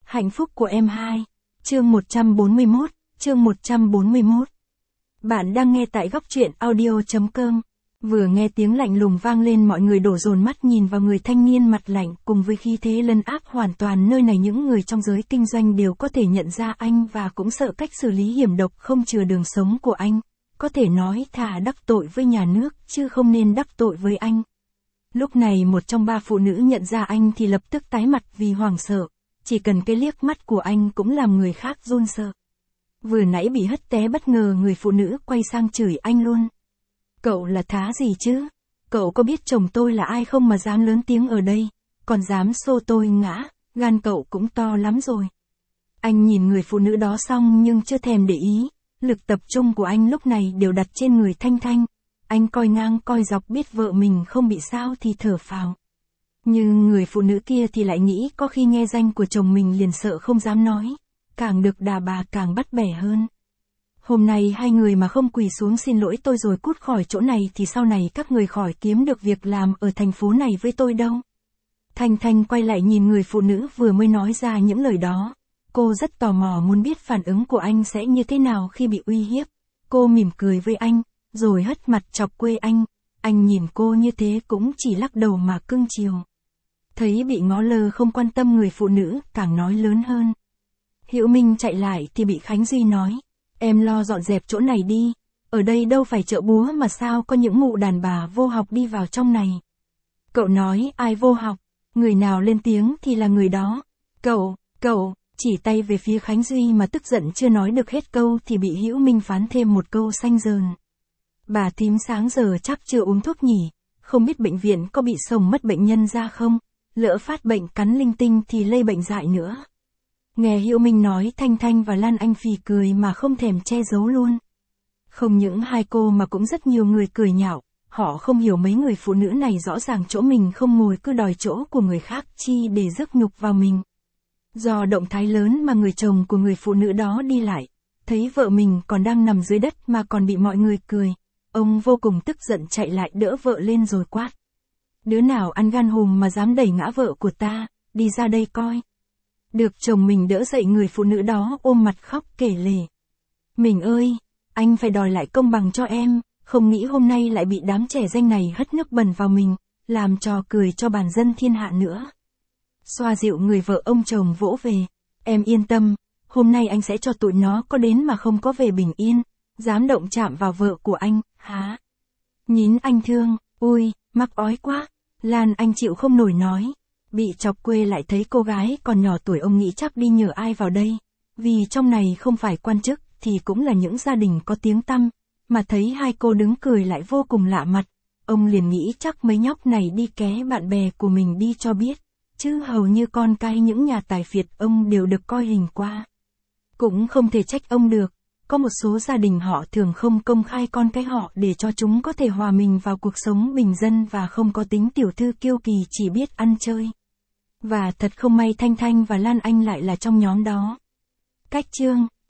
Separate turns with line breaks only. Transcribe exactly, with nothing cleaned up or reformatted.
Hạnh phúc của em hai. Chương một trăm bốn mươi mốt, chương một trăm bốn mươi mốt. Bạn đang nghe tại góc truyện audio chấm com. Vừa nghe tiếng lạnh lùng vang lên, mọi người đổ dồn mắt nhìn vào người thanh niên mặt lạnh, cùng với khí thế lấn áp hoàn toàn nơi này. Những người trong giới kinh doanh đều có thể nhận ra anh và cũng sợ cách xử lý hiểm độc không chừa đường sống của anh. Có thể nói thà đắc tội với nhà nước, chứ không nên đắc tội với anh. Lúc này một trong ba phụ nữ nhận ra anh thì lập tức tái mặt vì hoảng sợ. Chỉ cần cái liếc mắt của anh cũng làm người khác run sợ. Vừa nãy bị hất té bất ngờ, người phụ nữ quay sang chửi anh luôn. Cậu là thá gì chứ? Cậu có biết chồng tôi là ai không mà dám lớn tiếng ở đây? Còn dám xô tôi ngã, gan cậu cũng to lắm rồi. Anh nhìn người phụ nữ đó xong nhưng chưa thèm để ý. Lực tập trung của anh lúc này đều đặt trên người Thanh Thanh. Anh coi ngang coi dọc, biết vợ mình không bị sao thì thở phào. Nhưng người phụ nữ kia thì lại nghĩ có khi nghe danh của chồng mình liền sợ không dám nói. Càng được đà bà càng bắt bẻ hơn. Hôm nay hai người mà không quỳ xuống xin lỗi tôi rồi cút khỏi chỗ này thì sau này các người khỏi kiếm được việc làm ở thành phố này với tôi đâu. Thanh Thanh quay lại nhìn người phụ nữ vừa mới nói ra những lời đó. Cô rất tò mò muốn biết phản ứng của anh sẽ như thế nào khi bị uy hiếp. Cô mỉm cười với anh, rồi hất mặt chọc quê anh. Anh nhìn cô như thế cũng chỉ lắc đầu mà cưng chiều. Thấy bị ngó lơ không quan tâm, người phụ nữ càng nói lớn hơn. Hữu Minh chạy lại thì bị Khánh Duy nói. Em lo dọn dẹp chỗ này đi. Ở đây đâu phải chợ búa mà sao có những mụ đàn bà vô học đi vào trong này. Cậu nói ai vô học? Người nào lên tiếng thì là người đó. Cậu, cậu, chỉ tay về phía Khánh Duy mà tức giận chưa nói được hết câu thì bị Hữu Minh phán thêm một câu xanh dờn. Bà thím sáng giờ chắc chưa uống thuốc nhỉ? Không biết bệnh viện có bị sổng mất bệnh nhân ra không? Lỡ phát bệnh cắn linh tinh thì lây bệnh dại nữa. Nghe Hữu Minh nói, Thanh Thanh và Lan Anh phì cười mà không thèm che giấu luôn. Không những hai cô mà cũng rất nhiều người cười nhạo. Họ không hiểu mấy người phụ nữ này rõ ràng chỗ mình không ngồi cứ đòi chỗ của người khác chi để rước nhục vào mình. Do động thái lớn mà người chồng của người phụ nữ đó đi lại, thấy vợ mình còn đang nằm dưới đất mà còn bị mọi người cười. Ông vô cùng tức giận chạy lại đỡ vợ lên rồi quát. Đứa nào ăn gan hùm mà dám đẩy ngã vợ của ta, đi ra đây coi. Được chồng mình đỡ dậy, người phụ nữ đó ôm mặt khóc kể lể. Mình ơi, anh phải đòi lại công bằng cho em, không nghĩ hôm nay lại bị đám trẻ danh này hất nước bẩn vào mình, làm trò cười cho bản dân thiên hạ nữa. Xoa dịu người vợ, ông chồng vỗ về. Em yên tâm, hôm nay anh sẽ cho tụi nó có đến mà không có về bình yên. Dám động chạm vào vợ của anh, hả? Nhín anh thương, ui, mắc ói quá. Lan Anh chịu không nổi nói. Bị chọc quê lại thấy cô gái còn nhỏ tuổi, ông nghĩ chắc đi nhờ ai vào đây. Vì trong này không phải quan chức thì cũng là những gia đình có tiếng tăm. Mà thấy hai cô đứng cười lại vô cùng lạ mặt. Ông liền nghĩ chắc mấy nhóc này đi ké bạn bè của mình đi cho biết. Chứ hầu như con cái những nhà tài phiệt ông đều được coi hình qua. Cũng không thể trách ông được. Có một số gia đình họ thường không công khai con cái họ để cho chúng có thể hòa mình vào cuộc sống bình dân và không có tính tiểu thư kiêu kỳ, chỉ biết ăn chơi. Và thật không may Thanh Thanh và Lan Anh lại là trong nhóm đó. Cách chương